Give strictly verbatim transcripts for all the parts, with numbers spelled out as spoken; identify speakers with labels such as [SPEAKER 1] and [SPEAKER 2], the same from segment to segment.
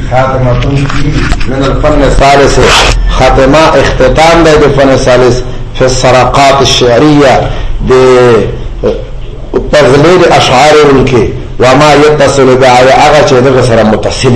[SPEAKER 1] خاتمة من الفن الثالث خاتمة اختتام ده الفن الثالث في السرقات الشعرية بتغليل أشعار الكي وما يتصل بها أغا چه ده سر متصل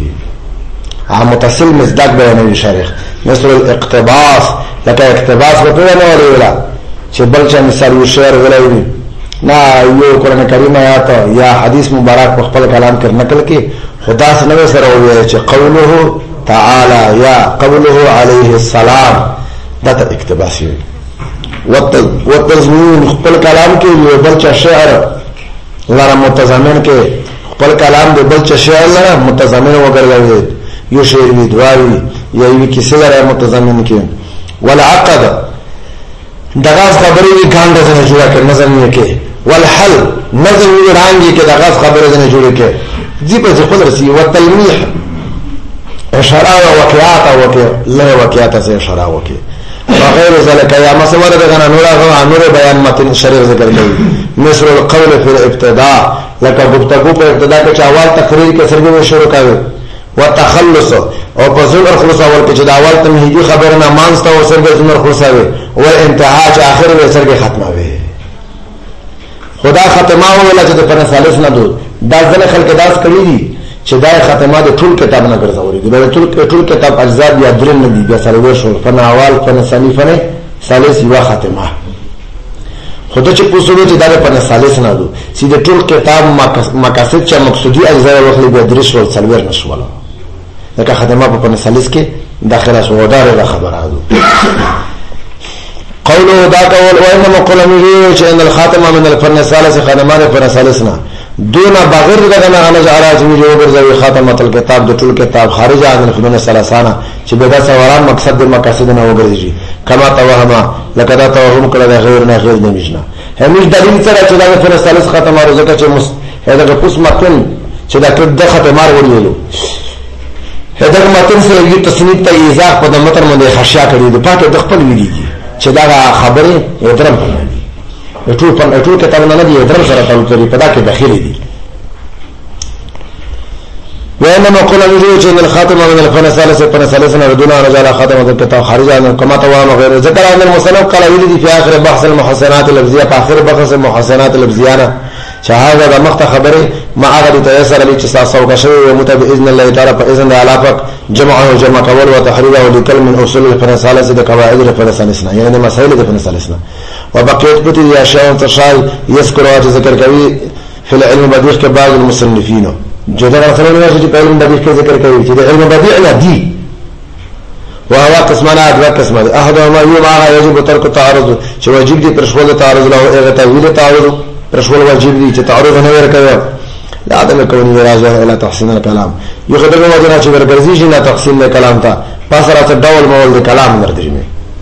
[SPEAKER 1] متصل مصداق بيانوي شارخ مثل الاقتباس لك اقتباس بطوله نوالي ولا چه بلچه مثال شعر غلائي نا یو قرآن کریم آیات یا حدیث مبارک په خپل کلام کې نقل کې خدا سره سره وایي چې قوله تعالی یا قوله علیه السلام دا ته اقتباس وي وتضمین خپل کلام کې یو بل شعر لره متضمن کې خپل کلام د بل شعر لره متضمن وګرځي یو شعر وی دواوی یا یو کیسه لره متضمن کې والعقد دغاز خبرې وی ګاندې نه جوړه کړ نظم یې کې والحل نظم رانګي کې دغه خبره نه جوړه کې دې په خپل رسي او تلميح اشاره او واقعات او له واقعات سره اشاره وکي وغير ذلك يا مسور دغه نور نور بیان متن شریف ذکر کوي مثل القول في الابتداء لك گفتگو په ابتدا کې اول تقریر کې سرګو شروع کوي وتخلص او په زمر خلاص اول کې د اول تمهیدی خبر نه مانسته او سرګو زمر خلاصوي او انتها چې اخر به سرګو ختمه وي خدا ختمه ولا چې په ثالث نه دو دا ځل خلک داس کړی دي چې دا ختمه د ټول کتاب نه ګرځوري دي د ټول ټول کتاب اجزا یا درن نه دي بیا سره ورشو فن اول فن ثانی فن ثالث یو ختمه خدا چې پوسوي چې دا په ثالث نه دو چې د ټول کتاب مقاصد چې مقصودی اجزا وخلي به درس ول څلور نشول دا ختمه په ثالث کې داخله شو دار خبره ده قوله دا قول وانما قول امیر چې ان الخاتمه من الفن الثالث خدمات الفن الثالثنا دون بغیر دغه نه جعل چې جو ګرځوي خاتمه الكتاب د ټول کتاب خارج عن الفنون الثلاثه چې به دا سوالان مقصد د مقاصد نه وګرځي کما توهم لکه دا توهم کړه غیر نه غیر نه مشنا همیش دلیل سره چې دا فن الثالث خاتمه روزه چې مس هغه پوس متن چې دا د ختمه ورولو هغه متن سره یو تصنیف ته ایزاح په متن باندې خشیا کړی دی پاتې د خپل ویلي چې دا خبره درم په ټول په ټول کتاب نه دی درم سره تعلق لري په دا کې داخلي دي وانما قول الوجوه ان الخاتمه من الفن الثالث فن ثالثنا ردنا رجال خاتمه الكتاب خارج عن كما توام غير ذكر ان المصنف قال ولدي في اخر بحث المحسنات اللفظيه في اخر بحث المحسنات اللفظيه شهاده د مخ خبره ما هغه تيسر لي چې تاسو وکښو مت باذن الله تعالی په اذن علاقه جمع او جمع کول او تحرير او لیکل من اصول الفن الثالث د قواعد الفن الثالثنا يعني مسائل الفن الثالثنا وبقيت بتي اشياء تشاي يذكر او ذکر کوي في العلم بديع كبعض المصنفين جدا مثلا نشي په علم بديع کې ذکر کوي چې علم بديع نه دي وهو قسمان ادوا قسمان احدهما يوم يجب ترك التعارض چې واجب دي پرشول تعارض له هغه تعویل تعارض پرشول واجب دي چې تعارض نه ورکوي لا عدم كون راجع الى تحسين الكلام يخدم وجنا چې ورګرځي نه تحسين الكلام ته پاسره ډول مول کلام درځي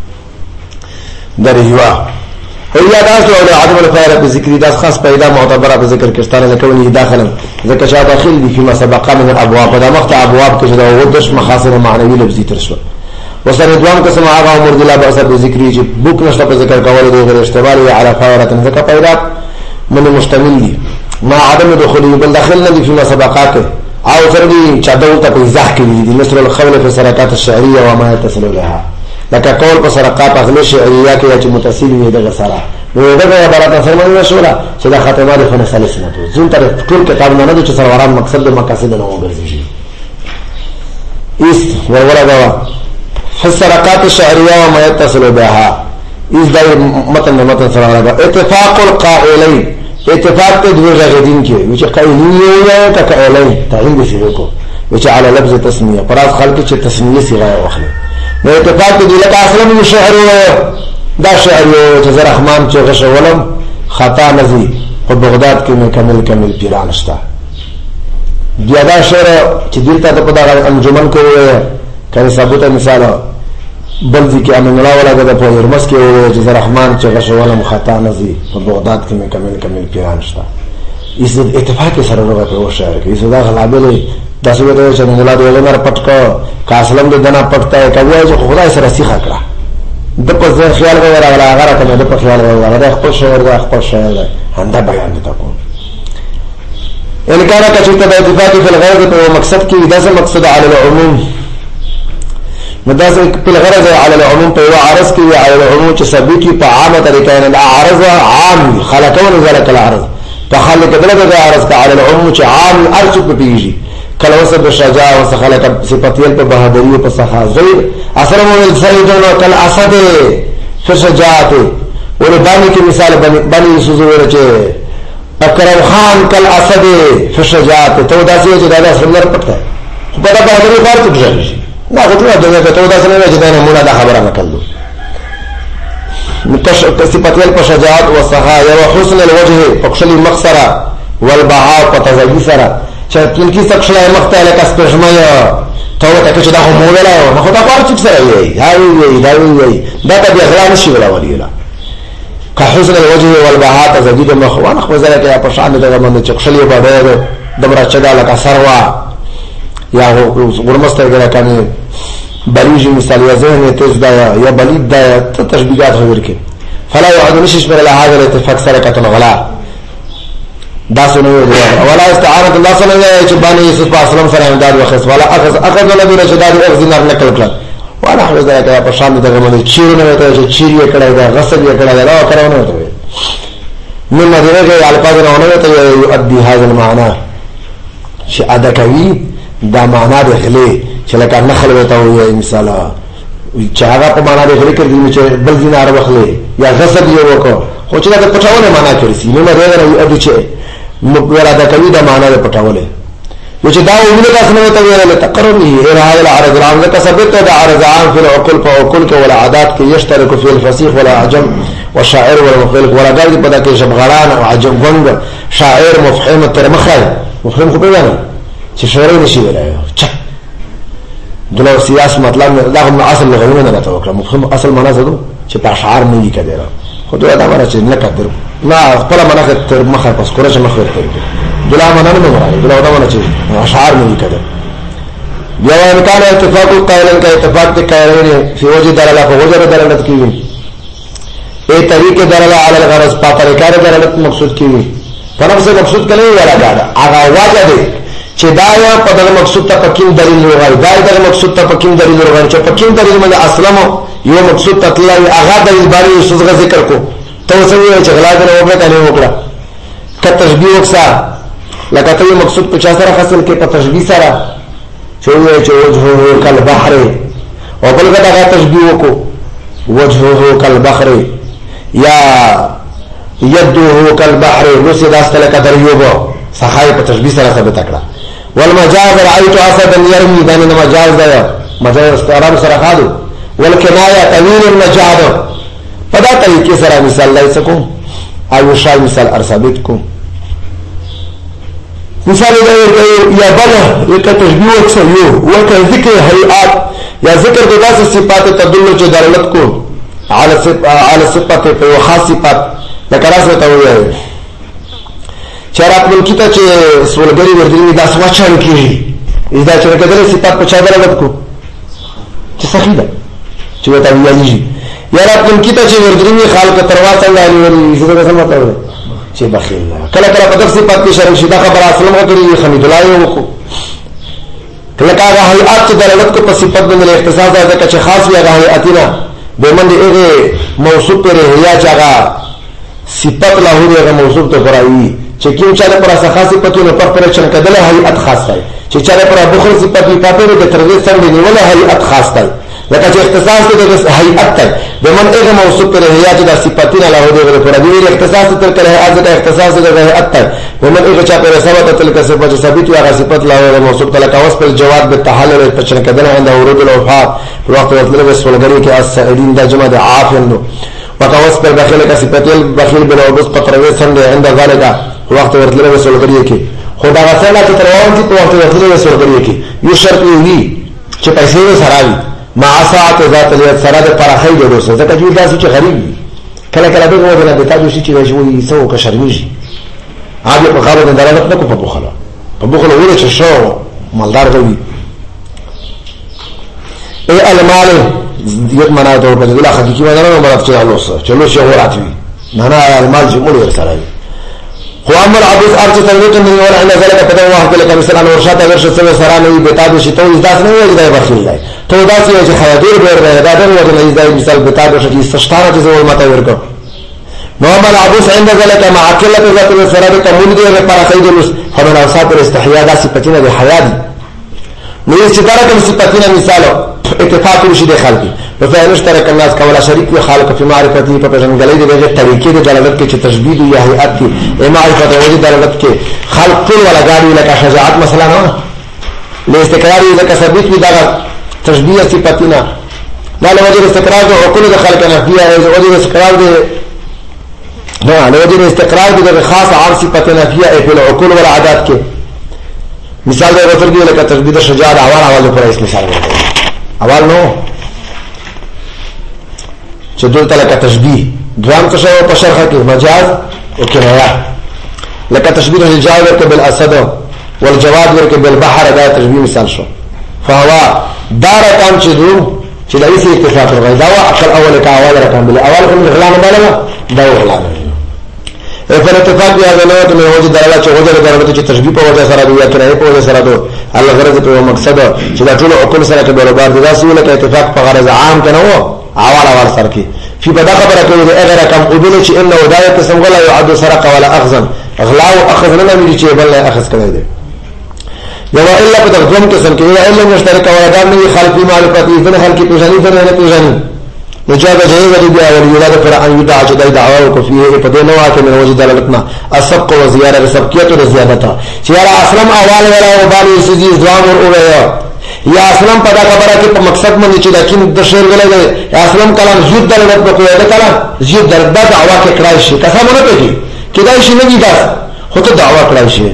[SPEAKER 1] دريوا هي داسو او عدم الفارق ذکر داس خاص پیدا معتبره په ذکر کېستانه لکونی داخلا ذکر شاده داخل دي فيما سبق من الابواب دا مخت ابواب کې دا ودش مخاصر معنوي لفظي ترسو وسره دوام قسم هغه امر د لا بأس بذکر چې بوک نشته په ذکر کول دي غیر اشتبال على فورة ذکر پیدا من مشتمل دي ما عدم دخول بل داخل نه فيما سبقات او فردي چادو ته په ځخ کې دي مثل الخول في سرقات الشعريه وما يتصل لها لکه قول په سرقات اغلی شعريه کې چې متصل وي دغه سره نو دغه عبارت سره نه شولا چې د ختمه د فن ثالث نه ته ځین تر ټول کتاب نه نه چې سروران مقصد د مقاصد نه وګرځي است ورغلا في السرقات الشعريه وما يتصل بها اس دا متن متن سره اتفاق القائلين اتفاق ته دوه غدين کې چې قائلين یو تا قائلين تعین دي شي کو چې على لفظ تسمیه پراز خلق چې تسمیه صيغه واخلي نو اتفاق دي لکه اصلا من شعر دا شعر چې زر رحمان چې غشولم خطا نزي په بغداد کې مکمل کمل پیران شته بیا دا شعر چې دلته په دغه انجمن کې وایي کله ثابت مثال بل ذکر امن الله ولا د په هرمس کې وایي چې زر رحمان چې غشولم خطا نزي په بغداد کې مکمل کمل پیران شته اس اتفاق سره راغلی په شعر کې دا غلابه داسې وته چې مولا د ولنر پټکو کاسلم د دنا پټتا کوي چې خدای سره سیخه کړه د په ځای خیال غوړا غلا غره ته د په خیال غوړا د خپل شعر د خپل شعر دا هنده بیان دي تاسو ان كان كشرط اتفاق في الغرض په مقصد کې داسې مقصد على العموم مداسه په الغرض على العموم په عرض کې على العموم چې ثابت په عامه طریقه نه عرض عام خلقون ذلك العرض تخلق دلته عرض على العموم چې عام ارچ په پیږي کله وسه د شجاع او خلق صفاتیل په بهادری او په سخا زید اثر مو سیدون کل اسد فشجاعت ور باندې کې مثال باندې سوزو ورچه اکرم خان کل اسد فشجاعت تو داسې چې دا سمندر پټه په دا بهادری کار ته ځي نه غوډه دغه ته داسې نه چې دا نه مولا دا خبره نکړو متش صفاتیل په شجاعت او سخا او حسن الوجه فقشل المخسره والبهاء فتزوی سره چې کلکی سکشله مخته لکه سپژمیا ته وته چې دا هم مولا نو خو دا کار چې سره وي هاي وي دا وي دا ته اغلا نشي ولا وليلا که حسن الوجه والبهاء تزوی مخوان خو زره کې په شان دغه باندې چکشلی باندې دمرا چدا لکه سروا یا ورمسته غره کنه بلیجی مثال یا ذهن تیز دا یا بلید دا تشبیهات خبر کې فلا يعد نشش بر هذا الاتفاق سرقه الغلا دا سنوي ولا استعاره الله صلى الله عليه وسلم يوسف اسلام سره امداد وخص ولا اخذ اخذ الذي رشداد اخذ نار نکل کړ وانا خو دا کې په شان دغه باندې چیرونه وته چې چیرې کړه دا غصب یې کړه دا کارونه وته من مدرجه الفاظ نه وته يؤدي هذا المعنى چې ادا کوي دا معنا د خله چې لکه نخل وته وي مثال چې هغه په معنا د خله کې چې بل دینار وخله یا غصب یې وکړو خو چې دا پټاونه معنا کوي نو مدرجه يؤدي چې مقبل ادا کوي دا معنا د پټاوله یو چې دا ویل تاسو نه ته ویل تقرنی هذا العرض العام ثبت دا عرض عام في العقول فعقول ولا عادات کې يشترك في الفصيح ولا عجم والشاعر والمخلق ولا غير پدا کې شبغلان او عجم غنګ شاعر مفهوم تر مخه مفهوم خو پیژنه چې شعر نشي ویلای چا دلو سیاس مطلب دا هم اصل لغوي نه راته مفهوم اصل معنا زدو چې په اشعار نه یې کړه خو دا دا معنا چې نه کړو لا خپل معنا تر مخه پس کورش مخه کوي دلا معنا نه مراد دلا دا معنا چې اشعار نه یې کړه بیا امکان اتفاق القائلين کا اتفاق کے قائلین فی وجه دلاله په وجه دلالت کوي اے طریقے دلاله علی الغرض په طریقې دلالت مقصود کوي په نفس مقصود کله ولا دا هغه واجب دی چې دا یا په دغه مقصود ته پکې دلیل وغواړي دا دغه مقصود ته پکې دلیل وغواړي چې پکې دلیل باندې اسلام یو مقصود ته تلای هغه دلیل باندې څه ذکر کو ته څه وایي چې غلا کنه وکړه کنه وکړه که تشبیه وکړه لکه ته مقصود په چا سره حاصل کې په تشبیه سره چې وایي چې وجهه کل بحر او بل کله تشبیه وکړو وجهه کل بحر یا يده کل بحر نو سي داسته لکه دریوبو صحای په تشبیه سره ثابت کړه والمجاز رأيت اسدا يرمي دان مجاز ده مجاز استعراب سره خالو والکنایه طويل المجاز پدا طریقې سره مثال لای سکو او شای مثال ارثابت کو مثال دا یا بل یک تشبیه وکړو یو ورته ذکر هيئات یا ذکر د داسې صفات تدل چې دلالت کو على على صفات په خاص صفات لکه راځي ته وایي چرات ملکی ته چې سولګری ورځي دا سماچان کیږي دا چې کله صفات په چا دلالت کو چې صحیح ده چې وتا ویلي یا رات ملکی ته چې ورځي خالق ترواته غالي وري زه څه مطلب ده چې بخیل کله کله په دغه صفات کې شرم شي دا خبره اصل مو کوي حمید الله یو کو کله کله هيئات چې دلالت کو په صفات باندې اختصاص ده چې خاص وي هغه هيئاتنا به من دې موصوف پر هيا چاغه صفات له هغه موصوف ته فرایي چې کوم چا پر اساس خاصه پتو په پرچن کدله هيئت خاص دی چې چا پر بخل صفات په پاتره د ترغیب څنګه نیول هيئت خاص دی لکه چې اختصاص د هيئت ته د من هغه موصوف پر هيا چې د صفاتینه له هغه پر دې اختصاص تر کله هغه د اختصاص د هيئت ته د من هغه چا پر ثابت تل کسه په ثابت هغه صفات له هغه موصوف تل کاوس پر جواب به تحلل پرچن کدله عند ورود الوفات په وخت ورتل وسولګری کې السائلین د جمع د عافن وکاوس پر داخله کا صفاتل بخیل بلا وبس پتروي څنګه عند ذلك وقت ورتل وسولګری کې خدا غسل چې تروان دي په وخت ورتل وسولګری کې یو شرط وي چې پیسې سره مع ساعت ذات الیت سره د پرخې جوړو څه ځکه چې داسې چې غریب کله کله به وګورئ د تاسو شي چې وایي څو کا شرمېږي هغه په خبره د دلالت نه کو په بخله په بخله وره چې شو مالدار غوي اي المال یت معنا ته په دغه حقيقي معنا نه مراد چې الله سره چلو شي وراتوي نه نه المال چې موږ سره خو عمل عبوس ارچ تلوت من ولا ان ذلك قد الله لك مثلا ورشات غير شتوي سرانه بتاد شتو ذات نه وي دای بخیل دی تو داسې چې خیادور بیر دی دا د وجه نه دای مثال بتاد شتي استشاره چې زول ماته ورکو نو عمل عبوس عند ذلك مع قله ذات السراب تمول دی پر خید النس خبر اوصاف الاستحياء دا صفاتنا دی حیا دی نو استداره کوم صفاتنا مثالو اتفاق وشي د خلقي فإن اشترك الناس كولا شريك خالق في معرفته فبجنګلې د دې طریقې د دلالت کې چې تشبيه یا هيئت کې معرفت او د دلالت کې خلق ټول ولا غاړي لکه شجاعت مثلا نه لاستقرار لکه ثبت وي دا تشبيه صفاتنا لا لوجه استقرار او كل خلق نفيه او د استقرار د نه لوجه استقرار د خاص عام صفاتنا فيها في العقول والعادات کې مثال د وتر کې لکه تشبيه شجاعت اول اول پر اس مثال اول نو چې دلته لکه تشبيه دوام څه شو په شرحه کې مجاز او کنایه لکه تشبيه الجواب ورکه بالاسد والجواد ورکه بالبحر دا تشبيه مثال شو فهو دار کام چې دو چې لایي سي اتفاق راغی دا عقل اول کا اول رقم بل اول کوم غلام بالا دا غلام افل اتفاق بیا غنوت مې وجه دلاله چې وجه دلاله چې تشبيه په وجه سره دی یا کنایه په وجه سره دی الله غرض په مقصد چې دا ټول عقل سره کې برابر دي دا سوله کې اتفاق په غرض عام کنه وو اول اول سره کې في بدا خبره کوي اگر کم قبول چې انه ودایه قسم ولا يعد سرق ولا اخذا اغلا او اخذ نه مې چې بل نه اخذ کړی دی یو الا په دغه قسم کې الا مشترک ولا دام نه خلقي معرفت دې خلقي پیژني دې نه پیژني نجابه جهيز دې بیا ول یولاد پر ان يدعى جدای دعوا کو فيه په دې نو واکه من وجد دلالتنا السبق وزياده سبقيه وزيادته چې را اسلام اول ولا وبالي سيدي ځوان او یا اسلام په دا خبره کې په مقصد باندې چې لکه د شعر غلې دی اسلام کلام زید دلالت په کوی دا کلام زید در د دعوا کې کړای شي قسم نه پېږي کدای شي نه دی دا خو ته دعوا کړای شي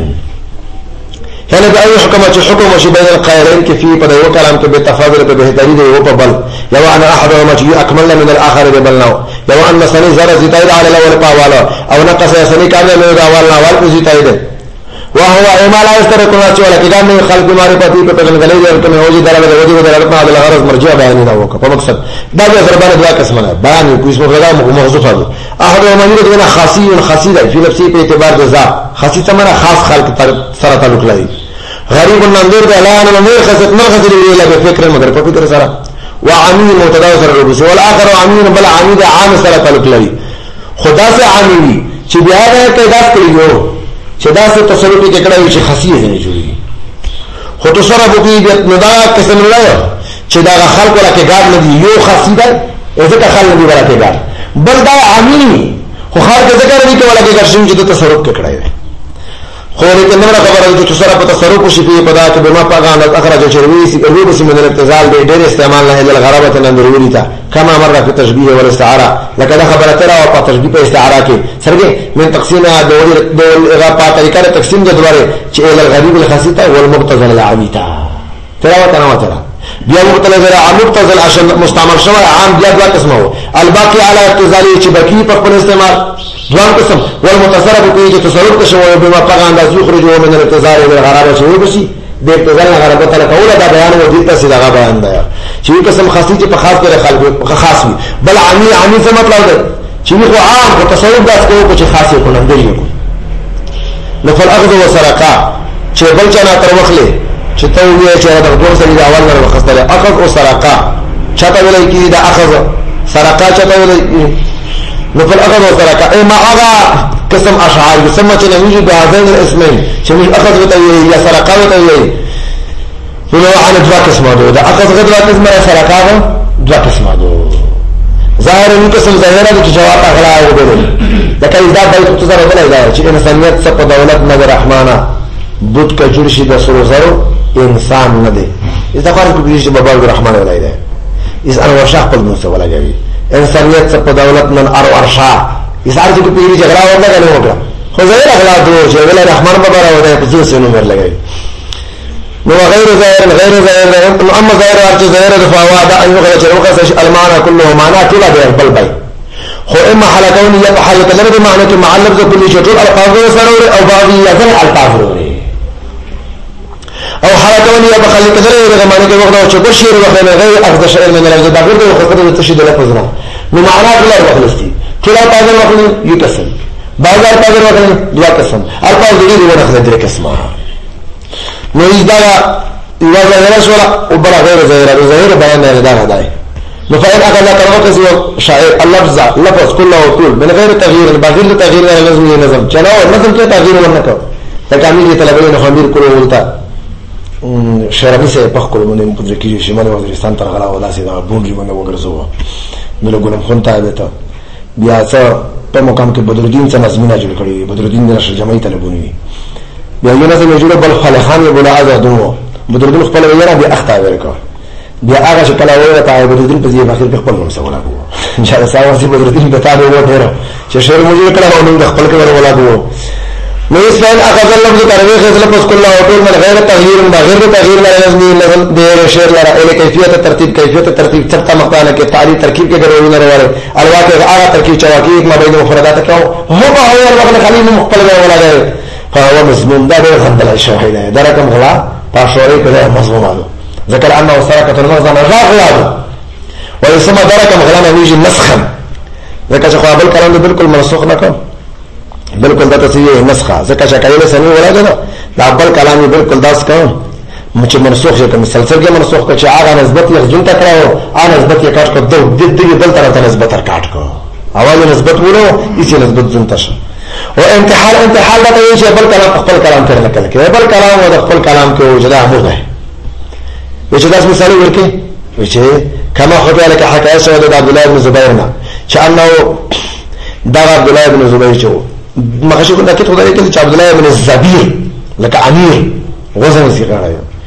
[SPEAKER 1] هله د اي حکم چې حکم شي بین القائلين کې فيه په یو کلام کې به تفاضل په بهتري دی او په بل یو ان احدهما چې اكمل من الاخر ببلنو یو ان سني زره زیدای علی الاول پاواله او نقص سني کامل من الاول اول کو زیدای دی وهو اما لا يشترك الناس ولا كلام من خلق معرفتي په تغلغلې ورته وجه دلاله وجه دلاله على الغرض مرجع بیان دا وکړه په مقصد دا به سربانه دوا قسمه بیان کوم څه غلا محذوفه ده احد امیر دغه خاصي خاصي ده په نفسي په اعتبار ده ذات خاصي څنګه خاص خلق سره تعلق لري غریب النظر ده لا نه نه خاصه نه خاصه ویلا په فکر مگر په فکر سره وعميل متدا سره ربس والاخر عميل بل عميد عام سره تعلق لري خدا سے عامي چې بیا نه پیدا کړیو چې دا څه تصرف کې کړای چې خاصیه نه جوړي خو تصرف کوي د ندا قسم نه چې دا خلق ولا کې ګار نه دی یو خاصی ده ځکه خلق دی ولا کې ګار بل دا عامي خو خلق ذکر دی کې ولا کې ګار شي چې تصرف کې کړای خو لکه نو خبره چې تصرف په تصرف شي په پدا کې بما پاغان اخرج چروي سي او بس من الابتذال به ډېر استعمال نه ال غرابه نه ضروري تا كما مر في التشبيه والاستعاره لکه دا خبره تر او په تشبيه په استعاره کې سرګي من تقسيم دول دول اغاپا طریقه تقسیم د دواره چې ال الغریب الخاصه والمبتذل العامتا ترى وتنا وتنا بیا مبتذل عام مبتذل عشان مستعمل شوی عام بیا دوا قسمه الباقي على ابتذالي چې بقي په خپل استعمال دوام قسم والمتصرف کوي چې تصرف تشوي بما پاغان د یخرجو من الابتذال والغرابه شوی بشي د ابتذال غرابه تعالی کوله دا بیان و دي تاسو دا بیان دی چې قسم خاصي چې په خاص پر خلق خاص وي بل عامي عامي څه مطلب دی چې خو عام او تصرف داس کوي چې خاصه کو نه دی نو فل اخذ وسرقه چې بل چا تر وخله چې ته وې چې دا ټول سړي دا اول نه وخصله اخذ او سرقه چاته ولای کی دا اخذ سرقه چاته ولای نو فل اخذ وسرقه اي ما اغا قسم اشعار يسمى چې نوجي بهذين الاسمين چې مش اخذ وته یا سرقه وته نو عن دوا قسمه ده اخذ غدوا قسمه سرقه دوا قسمه ده ظاهر ان قسم ظاهره د جواب اغلا وګورئ لکه دا به تاسو سره ولای چې انسانيت څخه په دولت نه رحمانه بوت کا جوړ شي د سرو زرو انسان نه دی اذا فرق کوي چې بابا الرحمن ولای دی اس ان ورشاق په نو څه ولګوي انسانيت څخه په دولت نن ار ورشا اسار چې په پیری جګړه ورنه غلو وکړه خو ظاهر اغلا دوه چې ولای رحمان بابا راوړی په څه نو مر لګوي نو غیر ظاهر غیر ظاهر اما ظاهر او ظاهر د فواد ان يغلق الوقت المعنى كله معنى كله بل بل خو اما حلقون یا حلق لري معنی کې معلق ذ كل شيء الفاظ سره او بعضي يزن الفاظ او حلقون یا بخلق لري د معنی کې وغلا چې بشیر وغلا غیر اخذ شيء من الذي دغه د خطر التشديد لفظنا نو معنى كله وخلصتي كلا تعالى وخلص يكسل بازار پاگر وکړي دوا قسم الفاظ دې دې ورخه درې قسمه نو دا یو ظاهره شولا او بل غیر ظاهره ظاهر بیان نه دا غدای نو فإن أخذ كلمة شاعر اللفظ لفظ كله وطول من غير تغيير بغير تغيير ولا لازم نظم چلاو نظم کې تغيير ورنکو تکامل طلبه خمیر کولو ولتا شرابي سه په خپل باندې په ځکه چې شمال وزیرستان تر غلا ولا سي دا بونډي باندې وګرځو نو ګورم خونته ده بیا څه په مقام کې بدرالدین څخه نظمونه جوړ کړی بدرالدین د نشر جمعي طلبونی بیا یو نظم جوړ بل خلخان بولا آزادو بدرالدین خپل ویرا بیا اخته ورکړ بیا هغه چې کله وایي ته بدرالدین په ځای اخر خپل کوم څه ولا کو چې ساوه سي بدرالدین په تابع و ډیر چې شعر موږ کړه نو خپل کې ولا کو نو اسفان اخذ اللفظ ترويخ لفظ كله وطول من غير تغيير من غير تغيير لا لازم لازم دير شعر لا الى كيفيه الترتيب كيفيه الترتيب ثبت مقاله کے تعریف ترکیب کے ضروري نه وره الواقع اغه ترکیب چواکیب ما بین مفردات کو هو هو الوقت خلیل مختل ولا غير فهو مضمون ده غندل الشاهد ده رقم غلا پاشوري کړه مضمون ذكر انه سرقه المغزى نجاح ويسمى دركم غلا نيجي نسخا ذکر چې قابل کلام بالکل منسوخ نه کړ بالکل دا تصحیح نسخه ځکه چې کله سمي وراغله دا بل کلامي بالکل داس کوم چې منسوخ شي کوم مسلسل کې منسوخ کړي هغه نسبت یې ځون تکراو هغه نسبت یې کاټ کو د دې بل طرف ته نسبت تر کاټ کو اول نسبت ورو هیڅ نسبت ځون تشه او انتحال انتحال دا ته چې بل کلام خپل کلام تر نکل کې بل کلام او خپل کلام کې وجدا امر ده چې داس مثال ورکې چې کما خدای له حکایت شو د عبد الله بن زبیر نه چې انه دا عبد الله بن زبیر چې مخشي كنت اكيد خدای ته چې عبد الله بن الزبير لك امير وزن صغير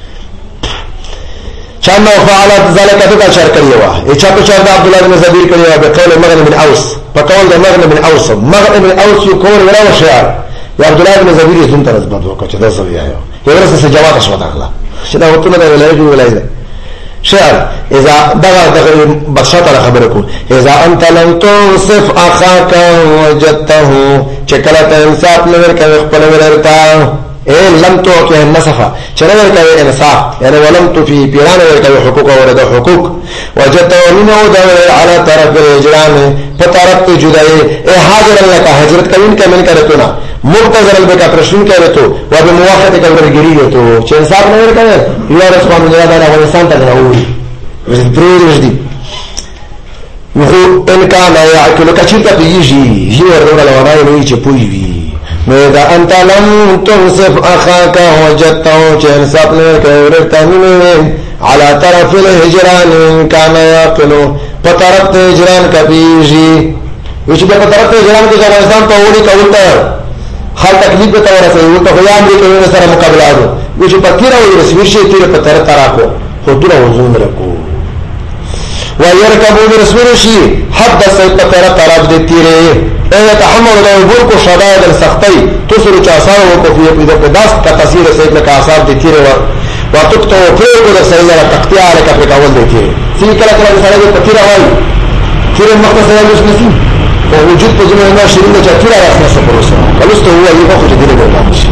[SPEAKER 1] چانه فعلت ذلك تدا شر کړی و چې په شر د عبد الله بن الزبير کړی و په قول مغنم بن اوس په قول د مغنم بن اوس مغنم بن اوس یو کور ولا شعر یا عبد الله بن الزبير زون تر زبد وکړه چې دا زوی آیو یو ورسې جواب شو داخله چې دا وته نه ویلای دی ویلای شعر اذا دغه دغه بشطر خبرکو اذا انت لم توصف اخاك وجدته چکلا ته انصاف نور کوي خپل ورتا اے لم تو که نصفه چنه کوي انصاف یعنی ولم تو فی پیران کوي حقوق ورته حقوق وجدته منه دور على طرف الهجران په طرف ته جدای اے حاضر لك حضرت کین کمن کرتو نا مبتذر البک پرشن کرتو و بموافقه کورګری تو چې انصاف نور کوي یو رسول الله تعالی افغانستان ته راوړي وزدري دي وهو ان كان ياكل كثيرا بيجي هي ورغله ورای نه چې پوي وي نو دا انت لم توصف اخاك وجدته چې انصاف نه کوي ورته على طرف الهجران كان ياكل په طرف هجران کبيجي وچ په طرف هجران کې افغانستان ته وړي کولته خال تکلیف ته ورسېږي ته خو یا امریکا سره مقابله ده وچ په تیرا وي رسمي شي تیر په طرف تراکو خو دغه وزن رکو ويركبوا برسول شي حد سيد طرف طرف دي تیرے اے تحمل لو برق شدائد السختي تصل چاسار وقفي اذا قداس کا تصویر سيد کا اثار دي تیرے وتقطع فوق السيل تقطيع على كفر اول دي تیرے في کلا کلا سره په تیرا وای تیرے مختصر یې نشي او وجود په ځینو نه شي چې تیرا راځي څه پروسه کلهسته هو یو خو دې نه راځي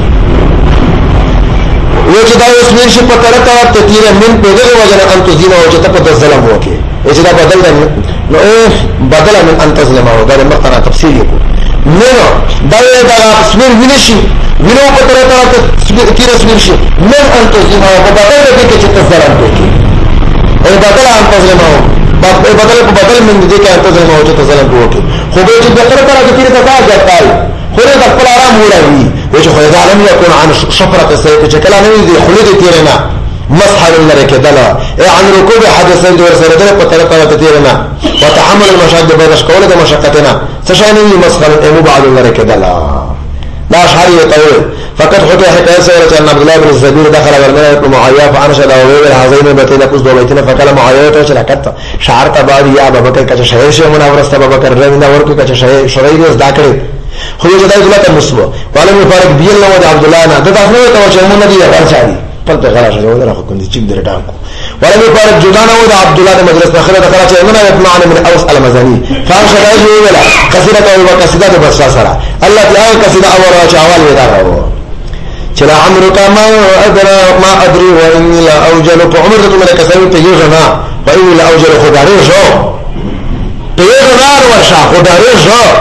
[SPEAKER 1] وجه دا اسمیر شي په طرف طرف ته تیرې من په دغه وجه نه انت زینه او چې ته په ظلم وکي چې دا بدل نو بدل من انت ظلم او دا مقطع تفصیل کو نو دا دا اسمیر وینشي وینو په طرف طرف ته تیرې اسمیر شي من انت زینه او په بدل دې کې چې ته ظلم وکي او بدل انت ظلم او بدل په بدل من دې کې انت ظلم او چې ته ظلم وکي خو به دې په طرف طرف تیرې ته ځای خلد خپل آرام وړي وجه خو ظالم يكون عن شفرة السيف كلا نوي خلد تیرنا مسح لنا كدلا عن ركوب حدث دور سردل بطريقه تيرنا وتحمل المشاهد بين شكوله مشقتنا سشاني مسح ابو بعد لنا كدلا لا اشعري طويل فقد حكى حكايه سيره ان عبد الله بن الزبير دخل برنامج معاويه فانشد وغير هذين بيتين قصد بيتين فقال معاويه وشلكت شعرت بعد يا ابو بكر كچ شهيش من اورست ابو بكر رضي ورك كچ شرير ذاكر خو یو ځای دلته مسلو عالم فارق دی الله او عبد الله نه دغه نو ته چې مونږ دی راځي په ته غلا شو دا خو کوم چې در ډاکو عالم فارق جدان او عبد الله د مدرسه اخره دغه چې موږ نه معنی من اوس المزني فان شای ویلا قصیده او قصیده د بس سره الله تعالی قصیده اول او اول ودا راو چې عمرك ما ادرى ما ادري وان لا اوجل عمرك من كسبت تجنا وان لا اوجل خداري شو پیغمبر ورشا خداري شو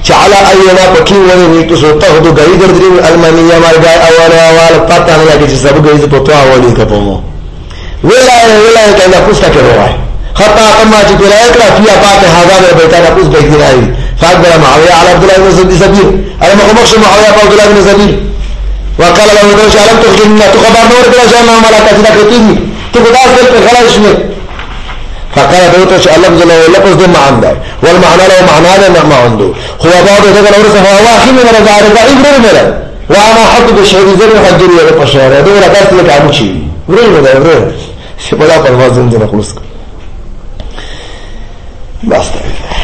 [SPEAKER 1] على أينا بكين ولي تسوطه غير دريم المانية مرجع أولا أولا بطن لا كيس سبب غير بطوع ولي كبومو ولا ولا كذا كوستا كرواه خطأ أما جبلا يكره فيها بعض هذا البيتان كوس بيجناي فأقبل معاوية على عبد الله بن زبير أنا ما قمش معاوية عبد الله بن زبير وقال له دوش علم تخجلنا تخبر نور بلا جانا ملاك كذا كتير تقدر تلك خلاص منه فقال دوش علم جل وعلا لفظ ما عنده والمعنى له معنى هذا ما عنده هو بعض ذلك الأمر فهو واحد من الرجال ضعيف غير وأنا حط بالشهيد زي ما حجري يا بشار هذول كاس لك عم شيء غير هذا غير شباب الفاظ عندنا خلص بس